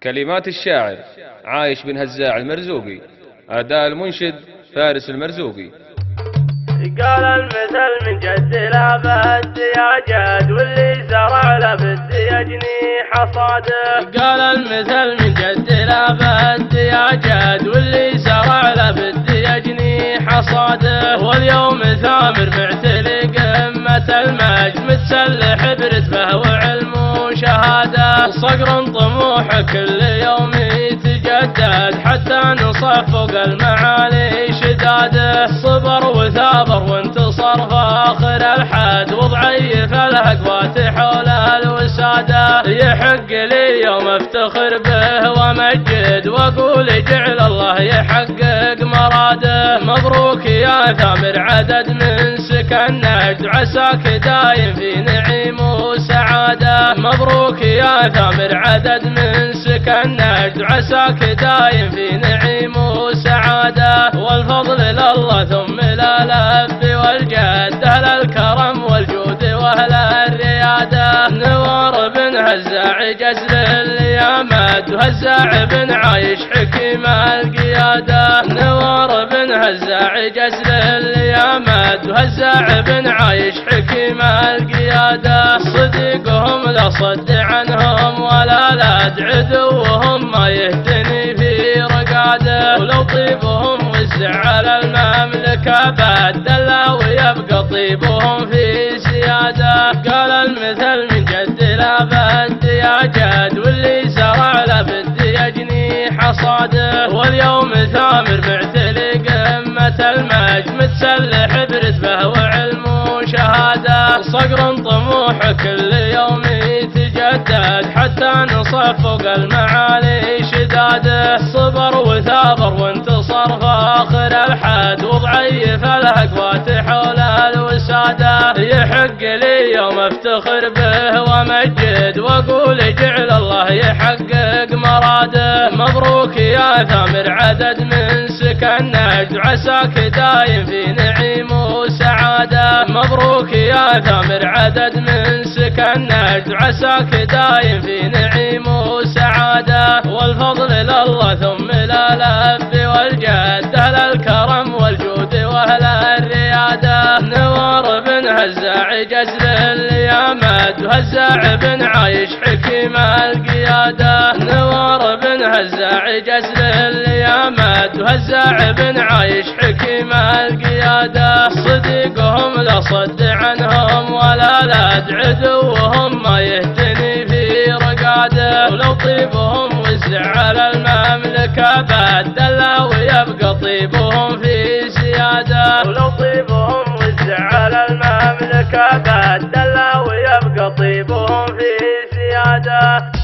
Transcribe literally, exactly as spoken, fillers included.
كلمات الشاعر عايش بن هزاع المرزوقي، أداء المنشد فارس المرزوقي. قال المثل من جد لا بد يا جد، واللي زرع له بد يجني حصاده. قال المثل من جد لا بد يا جد، واللي زرع له بد يجني حصاده. واليوم ثامر معتلي قمة المجد، متسلح برتبه وعلم وشهاده. صقر طموح كل يوم يتجدد، حتى نصف فوق المعالي شداده. صبر وثابر وانتصر فاخر الحد، وضعيف الهقوات حول الوساده. يحق لي يوم افتخر به ومجد، واقول جعل الله يحقق مراده. مبروك يا ثامر عدد من سكن نجد، عساك دايم في نعيم وسعاده. مبروك يا ثامر عدد من سكن نجد، عساك دايم في نعيم وسعاده. والفضل لله ثم للأب والجد، أهل الكرم والجود وأهل الريادة. نوار بن هزاع جزل اليامد، وهزاع بن عايش حكيم القيادة. نوار بن هزاع جزل اليامد، وهزاع بن عايش حكيم القيادة. صديقهم لا صد عنهم ولا لاد، عدوهم ما يهتني في رقاده. ولو طيبهم وزع على المملكة بدلا، ويبقى طيبهم في سيادة. قال المثل من جد لا بد يا جد، واللي زرع له بد يجني حصاده. واليوم ثامر معتلي قمة المجد، متسلح برتبه وعلم وشهاده. صقر طموح كل يوم يتجدد، حتى نصف فوق المعالي شداده. صبر وثابر وانتصر فاخر الحد، وضعيف الهقوات حول الوساده. يحق لي يوم افتخر به ومجد، واقول جعل الله يحقق مراده. مبروك يا ثامر عدد من سكن نجد، عساك دايم في نعيم وسعاده. مبروك يا ثامر عدد من سكن نجد، عساك دايم في نعيم وسعاده. والفضل لله ثم للأب والجد، أهل الكرم والجود وأهل الريادة. نوار بن هزاع جزل اليامد، وهزاع بن عايش حكيم القيادة. نوار بن هزاع جزل اليامد، وهزاع بن عايش حكيم القيادة. صديقهم لا صد عنهم ولا لاد، عدوهم ما يهتني في رقاده. ولو طيبهم وزع على المملكة بدلا، ويبقى طيبهم في سيادة. ولو طيبهم وزع على المملكة بدلا، ويبقى طيبهم في سيادة.